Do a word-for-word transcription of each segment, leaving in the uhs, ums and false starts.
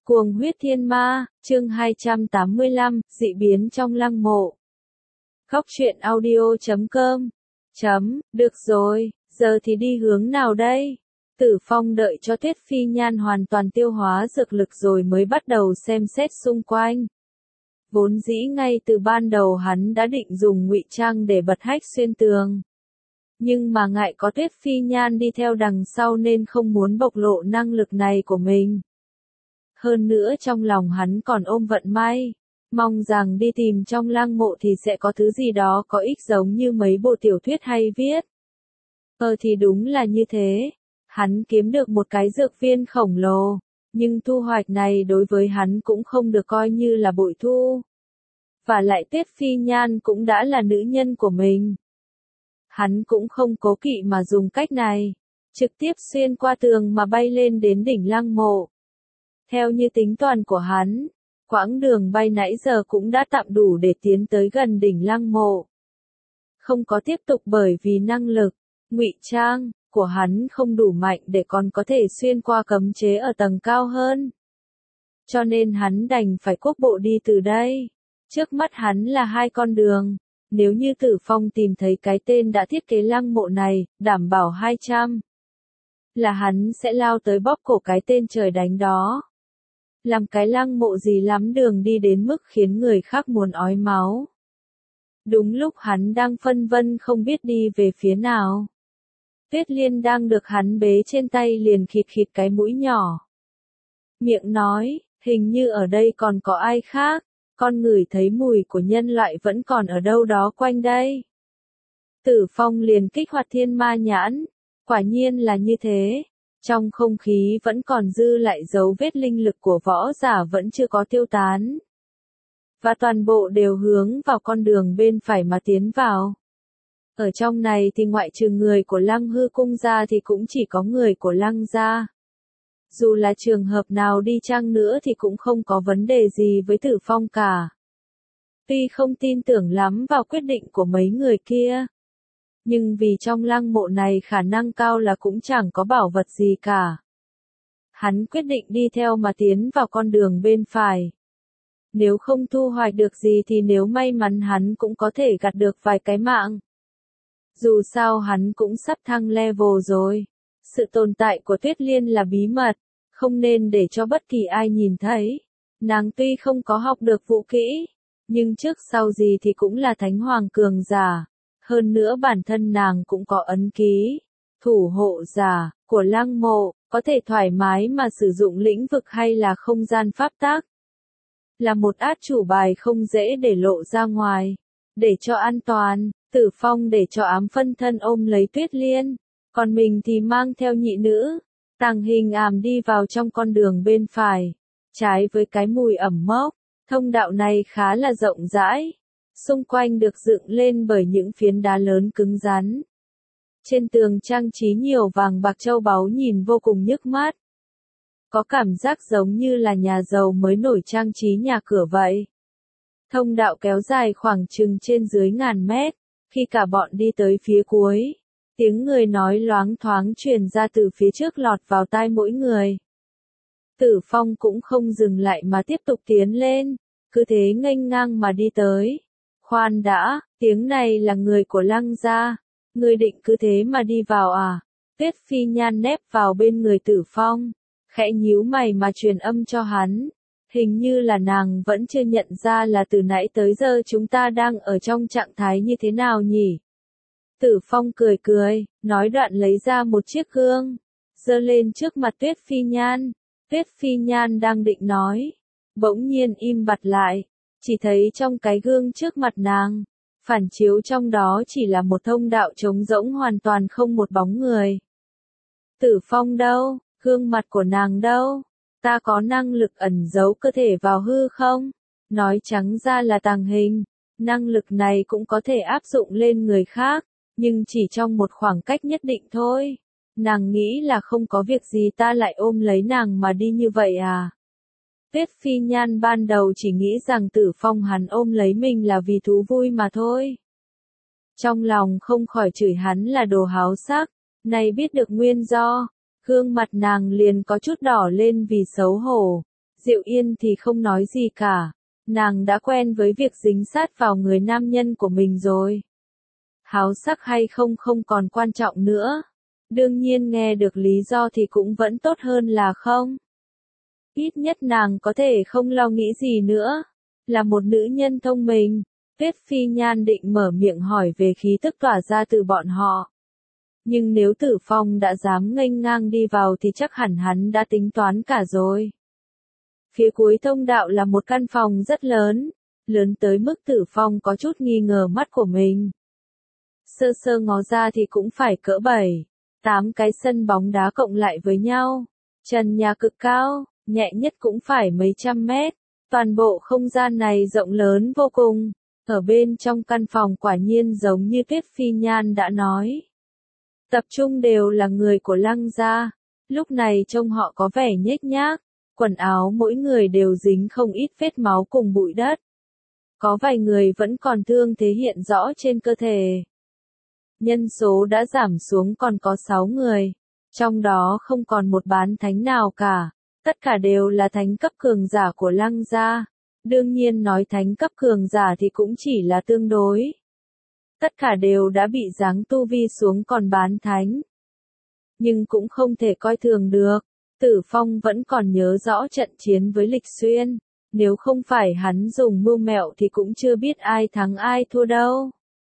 Cuồng huyết thiên ma, chương hai trăm tám mươi lăm, dị biến trong lăng mộ. Khóc chuyện audio chấm com. Chấm, được rồi, giờ thì đi hướng nào đây? Tử Phong đợi cho Tuyết Phi Nhan hoàn toàn tiêu hóa dược lực rồi mới bắt đầu xem xét xung quanh. Vốn dĩ ngay từ ban đầu hắn đã định dùng ngụy trang để bật hách xuyên tường. Nhưng mà ngại có Tuyết Phi Nhan đi theo đằng sau nên không muốn bộc lộ năng lực này của mình. Hơn nữa trong lòng hắn còn ôm vận may, mong rằng đi tìm trong lăng mộ thì sẽ có thứ gì đó có ích giống như mấy bộ tiểu thuyết hay viết. Ờ thì đúng là như thế, hắn kiếm được một cái dược viên khổng lồ, nhưng thu hoạch này đối với hắn cũng không được coi như là bội thu. Và lại Tuyết Phi Nhan cũng đã là nữ nhân của mình. Hắn cũng không cố kỵ mà dùng cách này, trực tiếp xuyên qua tường mà bay lên đến đỉnh lăng mộ. Theo như tính toán của hắn, quãng đường bay nãy giờ cũng đã tạm đủ để tiến tới gần đỉnh lăng mộ. Không có tiếp tục bởi vì năng lực, ngụy trang, của hắn không đủ mạnh để còn có thể xuyên qua cấm chế ở tầng cao hơn. Cho nên hắn đành phải quốc bộ đi từ đây. Trước mắt hắn là hai con đường. Nếu như Tử Phong tìm thấy cái tên đã thiết kế lăng mộ này, đảm bảo hai trăm. Là hắn sẽ lao tới bóp cổ cái tên trời đánh đó. Làm cái lăng mộ gì lắm đường đi đến mức khiến người khác muốn ói máu. Đúng lúc hắn đang phân vân không biết đi về phía nào. Tuyết Liên đang được hắn bế trên tay liền khịt khịt cái mũi nhỏ. Miệng nói, hình như ở đây còn có ai khác, con ngửi thấy mùi của nhân loại vẫn còn ở đâu đó quanh đây. Tử Phong liền kích hoạt thiên ma nhãn, quả nhiên là như thế. Trong không khí vẫn còn dư lại dấu vết linh lực của võ giả vẫn chưa có tiêu tán. Và toàn bộ đều hướng vào con đường bên phải mà tiến vào. Ở trong này thì ngoại trừ người của Lăng Hư Cung ra thì cũng chỉ có người của Lăng gia. Dù là trường hợp nào đi chăng nữa thì cũng không có vấn đề gì với Tử Phong cả. Tuy không tin tưởng lắm vào quyết định của mấy người kia. Nhưng vì trong lăng mộ này khả năng cao là cũng chẳng có bảo vật gì cả. Hắn quyết định đi theo mà tiến vào con đường bên phải. Nếu không thu hoạch được gì thì nếu may mắn hắn cũng có thể gặt được vài cái mạng. Dù sao hắn cũng sắp thăng level rồi. Sự tồn tại của Tuyết Liên là bí mật, không nên để cho bất kỳ ai nhìn thấy. Nàng tuy không có học được vũ kỹ, nhưng trước sau gì thì cũng là thánh hoàng cường giả. Hơn nữa bản thân nàng cũng có ấn ký, thủ hộ giả, của lăng mộ, có thể thoải mái mà sử dụng lĩnh vực hay là không gian pháp tắc. Là một át chủ bài không dễ để lộ ra ngoài. Để cho an toàn, Tử Phong để cho ám phân thân ôm lấy Tuyết Liên, còn mình thì mang theo nhị nữ, tàng hình àm đi vào trong con đường bên phải. Trái với cái mùi ẩm mốc, thông đạo này khá là rộng rãi. Xung quanh được dựng lên bởi những phiến đá lớn cứng rắn. Trên tường trang trí nhiều vàng bạc châu báu nhìn vô cùng nhức mắt. Có cảm giác giống như là nhà giàu mới nổi trang trí nhà cửa vậy. Thông đạo kéo dài khoảng chừng trên dưới ngàn mét. Khi cả bọn đi tới phía cuối, tiếng người nói loáng thoáng truyền ra từ phía trước lọt vào tai mỗi người. Tử Phong cũng không dừng lại mà tiếp tục tiến lên, cứ thế nghênh ngang mà đi tới. Khoan đã, tiếng này là người của Lăng gia, người định cứ thế mà đi vào à? Tuyết Phi Nhan nép vào bên người Tử Phong, khẽ nhíu mày mà truyền âm cho hắn. Hình như là nàng vẫn chưa nhận ra là từ nãy tới giờ chúng ta đang ở trong trạng thái như thế nào nhỉ? Tử Phong cười cười, nói đoạn lấy ra một chiếc gương, giơ lên trước mặt Tuyết Phi Nhan. Tuyết Phi Nhan đang định nói, bỗng nhiên im bặt lại. Chỉ thấy trong cái gương trước mặt nàng, phản chiếu trong đó chỉ là một thông đạo trống rỗng hoàn toàn không một bóng người. Tử Phong đâu? Gương mặt của nàng đâu? Ta có năng lực ẩn giấu cơ thể vào hư không? Nói trắng ra là tàng hình. Năng lực này cũng có thể áp dụng lên người khác, nhưng chỉ trong một khoảng cách nhất định thôi. Nàng nghĩ là không có việc gì ta lại ôm lấy nàng mà đi như vậy à? Tuyết Phi Nhan ban đầu chỉ nghĩ rằng Tử Phong hắn ôm lấy mình là vì thú vui mà thôi. Trong lòng không khỏi chửi hắn là đồ háo sắc, nay biết được nguyên do, gương mặt nàng liền có chút đỏ lên vì xấu hổ. Diệu Yên thì không nói gì cả. Nàng đã quen với việc dính sát vào người nam nhân của mình rồi. Háo sắc hay không không còn quan trọng nữa. Đương nhiên nghe được lý do thì cũng vẫn tốt hơn là không. Ít nhất nàng có thể không lo nghĩ gì nữa. Là một nữ nhân thông minh, Tuyết Phi Nhan định mở miệng hỏi về khí tức tỏa ra từ bọn họ. Nhưng nếu Tử Phong đã dám nghênh ngang đi vào thì chắc hẳn hắn đã tính toán cả rồi. Phía cuối thông đạo là một căn phòng rất lớn, lớn tới mức Tử Phong có chút nghi ngờ mắt của mình. Sơ sơ ngó ra thì cũng phải cỡ bảy, tám cái sân bóng đá cộng lại với nhau. Trần nhà cực cao, nhẹ nhất cũng phải mấy trăm mét. Toàn bộ không gian này rộng lớn vô cùng. Ở bên trong căn phòng quả nhiên giống như Tuyết Phi Nhan đã nói. Tập trung đều là người của Lăng gia. Lúc này trông họ có vẻ nhếch nhác. Quần áo mỗi người đều dính không ít vết máu cùng bụi đất. Có vài người vẫn còn thương thế hiện rõ trên cơ thể. Nhân số đã giảm xuống còn có sáu người. Trong đó không còn một bán thánh nào cả. Tất cả đều là thánh cấp cường giả của Lăng gia. Đương nhiên nói thánh cấp cường giả thì cũng chỉ là tương đối. Tất cả đều đã bị giáng tu vi xuống còn bán thánh. Nhưng cũng không thể coi thường được. Tử Phong vẫn còn nhớ rõ trận chiến với Lịch Xuyên. Nếu không phải hắn dùng mưu mẹo thì cũng chưa biết ai thắng ai thua đâu.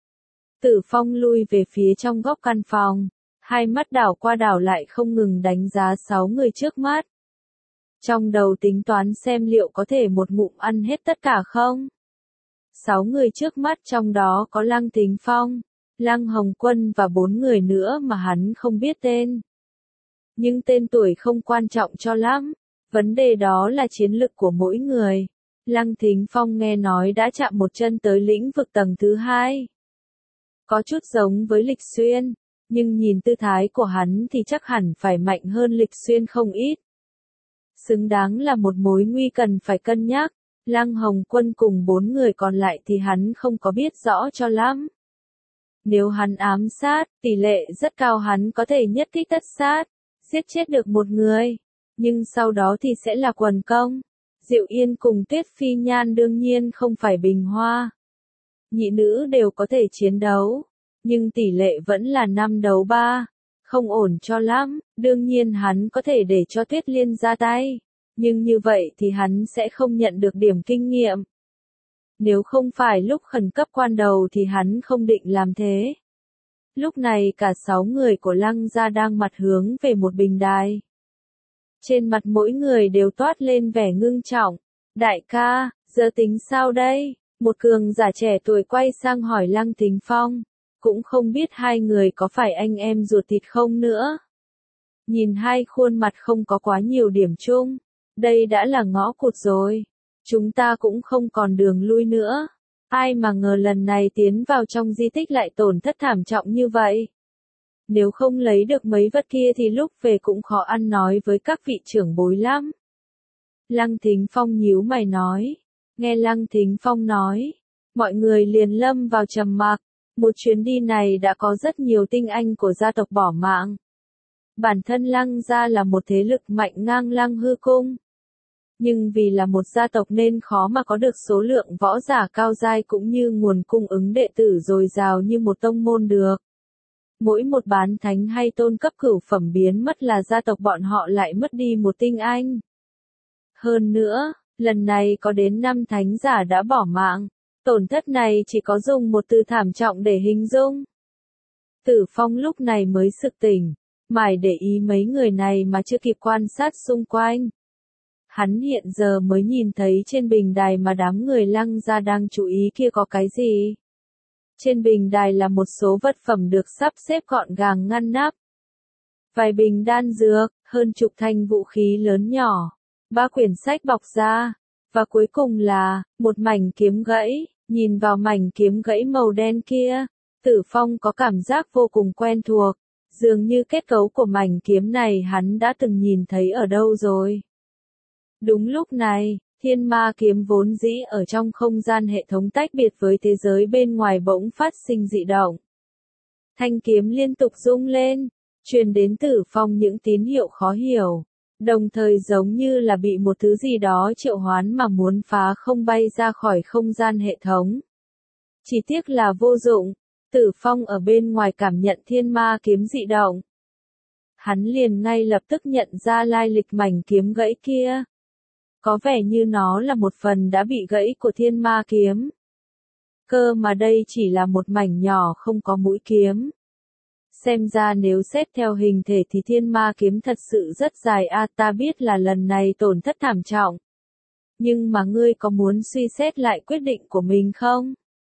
Tử Phong lui về phía trong góc căn phòng. Hai mắt đảo qua đảo lại không ngừng đánh giá sáu người trước mắt. Trong đầu tính toán xem liệu có thể một ngụm ăn hết tất cả không? Sáu người trước mắt trong đó có Lăng Thính Phong, Lăng Hồng Quân và bốn người nữa mà hắn không biết tên. Nhưng tên tuổi không quan trọng cho lắm, vấn đề đó là chiến lực của mỗi người. Lăng Thính Phong nghe nói đã chạm một chân tới lĩnh vực tầng thứ hai. Có chút giống với Lịch Xuyên, nhưng nhìn tư thái của hắn thì chắc hẳn phải mạnh hơn Lịch Xuyên không ít. Xứng đáng là một mối nguy cần phải cân nhắc. Lăng Hồng Quân cùng bốn người còn lại thì hắn không có biết rõ cho lắm. Nếu hắn ám sát, tỷ lệ rất cao hắn có thể nhất kích tất sát, giết chết được một người. Nhưng sau đó thì sẽ là quần công. Diệu Yên cùng Tuyết Phi Nhan đương nhiên không phải bình hoa. Nhị nữ đều có thể chiến đấu, nhưng tỷ lệ vẫn là năm đấu ba. Không ổn cho lắm, đương nhiên hắn có thể để cho Tuyết Liên ra tay. Nhưng như vậy thì hắn sẽ không nhận được điểm kinh nghiệm. Nếu không phải lúc khẩn cấp quan đầu thì hắn không định làm thế. Lúc này cả sáu người của Lăng gia đang mặt hướng về một bình đài. Trên mặt mỗi người đều toát lên vẻ ngưng trọng. Đại ca, giờ tính sao đây? Một cường giả trẻ tuổi quay sang hỏi Lăng Thính Phong. Cũng không biết hai người có phải anh em ruột thịt không nữa. Nhìn hai khuôn mặt không có quá nhiều điểm chung. Đây đã là ngõ cụt rồi. Chúng ta cũng không còn đường lui nữa. Ai mà ngờ lần này tiến vào trong di tích lại tổn thất thảm trọng như vậy. Nếu không lấy được mấy vật kia thì lúc về cũng khó ăn nói với các vị trưởng bối lắm. Lăng Thính Phong nhíu mày nói. Nghe Lăng Thính Phong nói, mọi người liền lâm vào trầm mặc. Một chuyến đi này đã có rất nhiều tinh anh của gia tộc bỏ mạng. Bản thân Lăng gia là một thế lực mạnh ngang Lăng Hư Cung. Nhưng vì là một gia tộc nên khó mà có được số lượng võ giả cao giai cũng như nguồn cung ứng đệ tử dồi dào như một tông môn được. Mỗi một bán thánh hay tôn cấp cửu phẩm biến mất là gia tộc bọn họ lại mất đi một tinh anh. Hơn nữa, lần này có đến năm thánh giả đã bỏ mạng. Tổn thất này chỉ có dùng một từ thảm trọng để hình dung. Tử Phong lúc này mới sực tỉnh, mải để ý mấy người này mà chưa kịp quan sát xung quanh. Hắn hiện giờ mới nhìn thấy trên bình đài mà đám người Lăng gia đang chú ý kia có cái gì. Trên bình đài là một số vật phẩm được sắp xếp gọn gàng ngăn nắp. Vài bình đan dược, hơn chục thanh vũ khí lớn nhỏ, ba quyển sách bọc da, và cuối cùng là, một mảnh kiếm gãy. Nhìn vào mảnh kiếm gãy màu đen kia, Tử Phong có cảm giác vô cùng quen thuộc, dường như kết cấu của mảnh kiếm này hắn đã từng nhìn thấy ở đâu rồi. Đúng lúc này, thiên ma kiếm vốn dĩ ở trong không gian hệ thống tách biệt với thế giới bên ngoài bỗng phát sinh dị động. Thanh kiếm liên tục rung lên, truyền đến Tử Phong những tín hiệu khó hiểu. Đồng thời giống như là bị một thứ gì đó triệu hoán mà muốn phá không bay ra khỏi không gian hệ thống. Chỉ tiếc là vô dụng, Tử Phong ở bên ngoài cảm nhận thiên ma kiếm dị động. Hắn liền ngay lập tức nhận ra lai lịch mảnh kiếm gãy kia. Có vẻ như nó là một phần đã bị gãy của thiên ma kiếm. Cơ mà đây chỉ là một mảnh nhỏ không có mũi kiếm. Xem ra nếu xét theo hình thể thì thiên ma kiếm thật sự rất dài a, ta biết là lần này tổn thất thảm trọng. Nhưng mà ngươi có muốn suy xét lại quyết định của mình không?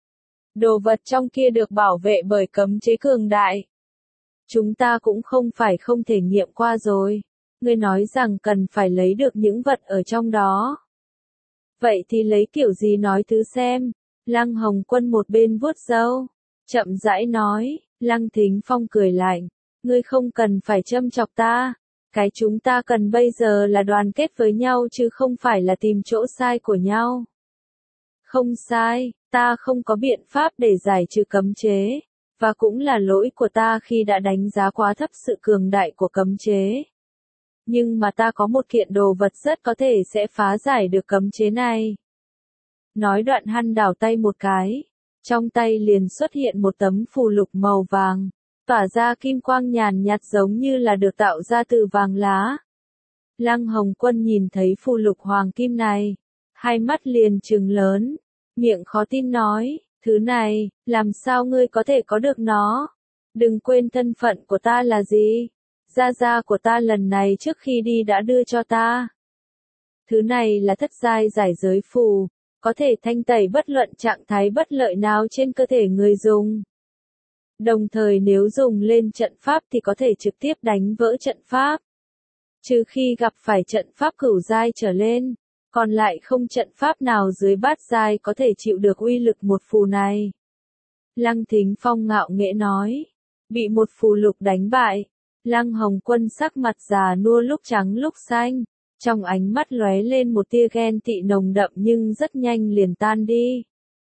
Đồ vật trong kia được bảo vệ bởi cấm chế cường đại. Chúng ta cũng không phải không thể nghiệm qua rồi. Ngươi nói rằng cần phải lấy được những vật ở trong đó. Vậy thì lấy kiểu gì nói thứ xem. Lăng Hồng Quân một bên vuốt râu, chậm rãi nói. Lăng Thính Phong cười lạnh. Ngươi không cần phải châm chọc ta. Cái chúng ta cần bây giờ là đoàn kết với nhau chứ không phải là tìm chỗ sai của nhau. Không sai, ta không có biện pháp để giải trừ cấm chế. Và cũng là lỗi của ta khi đã đánh giá quá thấp sự cường đại của cấm chế. Nhưng mà ta có một kiện đồ vật rất có thể sẽ phá giải được cấm chế này. Nói đoạn hắn đảo tay một cái. Trong tay liền xuất hiện một tấm phù lục màu vàng. Tỏa ra kim quang nhàn nhạt giống như là được tạo ra từ vàng lá. Lăng Hồng Quân nhìn thấy phù lục hoàng kim này. Hai mắt liền trừng lớn. Miệng khó tin nói. Thứ này, làm sao ngươi có thể có được nó? Đừng quên thân phận của ta là gì? Gia gia của ta lần này trước khi đi đã đưa cho ta. Thứ này là thất giai giải giới phù, có thể thanh tẩy bất luận trạng thái bất lợi nào trên cơ thể người dùng. Đồng thời nếu dùng lên trận pháp thì có thể trực tiếp đánh vỡ trận pháp. Trừ khi gặp phải trận pháp cửu giai trở lên, còn lại không trận pháp nào dưới bát giai có thể chịu được uy lực một phù này. Lăng Thính Phong ngạo nghễ nói, bị một phù lục đánh bại. Lăng Hồng Quân sắc mặt già nua lúc trắng lúc xanh, trong ánh mắt lóe lên một tia ghen tị nồng đậm nhưng rất nhanh liền tan đi.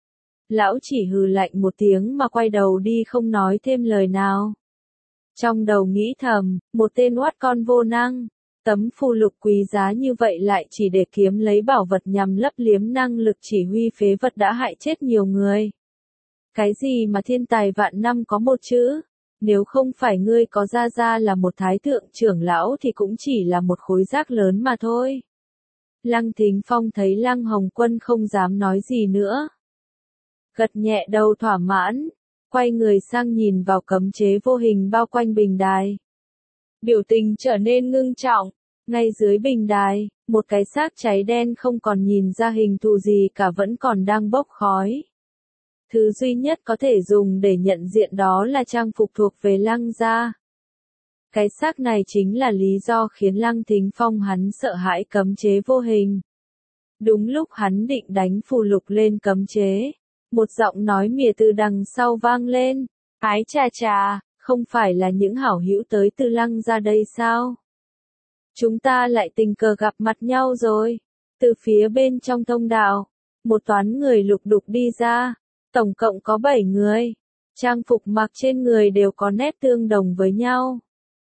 Lão chỉ hừ lạnh một tiếng mà quay đầu đi không nói thêm lời nào. Trong đầu nghĩ thầm, một tên oát con vô năng, tấm phù lục quý giá như vậy lại chỉ để kiếm lấy bảo vật nhằm lấp liếm năng lực chỉ huy phế vật đã hại chết nhiều người. Cái gì mà thiên tài vạn năm có một chữ? Nếu không phải ngươi có gia gia là một thái thượng trưởng lão thì cũng chỉ là một khối rác lớn mà thôi. Lăng Thính Phong thấy Lăng Hồng Quân không dám nói gì nữa. Gật nhẹ đầu thỏa mãn, quay người sang nhìn vào cấm chế vô hình bao quanh bình đài. Biểu tình trở nên ngưng trọng, ngay dưới bình đài, một cái xác cháy đen không còn nhìn ra hình thù gì cả vẫn còn đang bốc khói. Thứ duy nhất có thể dùng để nhận diện đó là trang phục thuộc về Lăng gia. Cái xác này chính là lý do khiến Lăng Thính Phong hắn sợ hãi cấm chế vô hình. Đúng lúc hắn định đánh phù lục lên cấm chế, một giọng nói mỉa từ đằng sau vang lên, ái chà chà, không phải là những hảo hữu tới từ Lăng gia đây sao? Chúng ta lại tình cờ gặp mặt nhau rồi. Từ phía bên trong thông đạo, một toán người lục đục đi ra. Tổng cộng có bảy người, trang phục mặc trên người đều có nét tương đồng với nhau.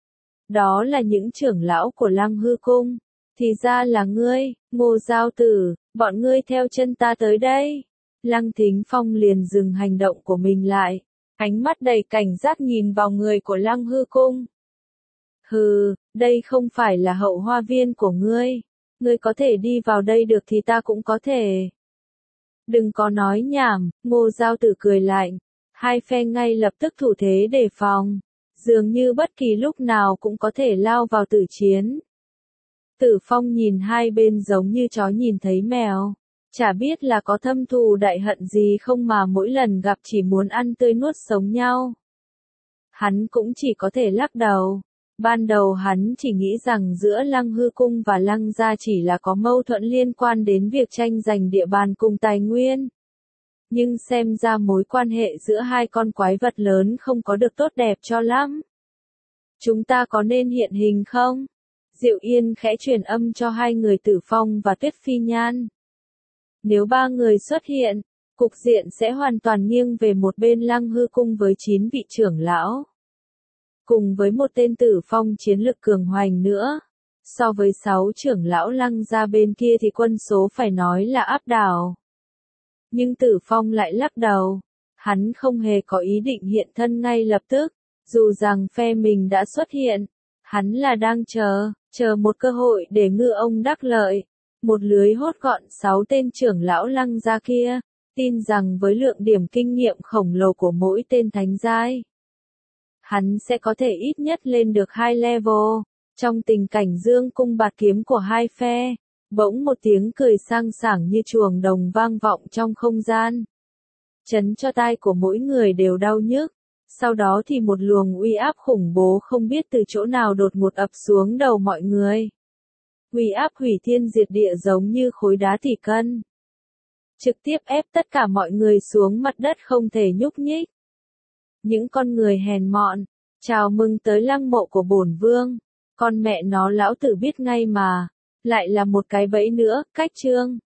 Đó là những trưởng lão của Lăng Hư Cung. Thì ra là ngươi, Ngô Giao Tử, bọn ngươi theo chân ta tới đây. Lăng Thính Phong liền dừng hành động của mình lại, ánh mắt đầy cảnh giác nhìn vào người của Lăng Hư Cung. Hừ, đây không phải là hậu hoa viên của ngươi. Ngươi có thể đi vào đây được thì ta cũng có thể. Đừng có nói nhảm, Ngô Giao Tử cười lạnh. Hai phe ngay lập tức thủ thế đề phòng. Dường như bất kỳ lúc nào cũng có thể lao vào tử chiến. Tử Phong nhìn hai bên giống như chó nhìn thấy mèo. Chả biết là có thâm thù đại hận gì không mà mỗi lần gặp chỉ muốn ăn tươi nuốt sống nhau. Hắn cũng chỉ có thể lắc đầu. Ban đầu hắn chỉ nghĩ rằng giữa Lăng Hư Cung và Lăng gia chỉ là có mâu thuẫn liên quan đến việc tranh giành địa bàn cùng tài nguyên. Nhưng xem ra mối quan hệ giữa hai con quái vật lớn không có được tốt đẹp cho lắm. Chúng ta có nên hiện hình không? Diệu Yên khẽ truyền âm cho hai người Tử Phong và Tuyết Phi Nhan. Nếu ba người xuất hiện, cục diện sẽ hoàn toàn nghiêng về một bên Lăng Hư Cung với chín vị trưởng lão. Cùng với một tên Tử Phong chiến lực cường hoành nữa. So với sáu trưởng lão Lăng gia bên kia thì quân số phải nói là áp đảo. Nhưng Tử Phong lại lắc đầu. Hắn không hề có ý định hiện thân ngay lập tức, dù rằng phe mình đã xuất hiện. Hắn là đang chờ, chờ một cơ hội để ngư ông đắc lợi. Một lưới hốt gọn sáu tên trưởng lão Lăng gia kia, tin rằng với lượng điểm kinh nghiệm khổng lồ của mỗi tên thánh giai, hắn sẽ có thể ít nhất lên được hai level. Trong tình cảnh dương cung bạt kiếm của hai phe, bỗng một tiếng cười sang sảng như chuồng đồng vang vọng trong không gian. Chấn cho tai của mỗi người đều đau nhức. Sau đó thì một luồng uy áp khủng bố không biết từ chỗ nào đột ngột ập xuống đầu mọi người. Uy áp hủy thiên diệt địa giống như khối đá tỷ cân. Trực tiếp ép tất cả mọi người xuống mặt đất không thể nhúc nhích. Những con người hèn mọn, chào mừng tới lăng mộ của bổn vương. Con mẹ nó lão tử biết ngay mà, lại là một cái bẫy nữa, cách chương.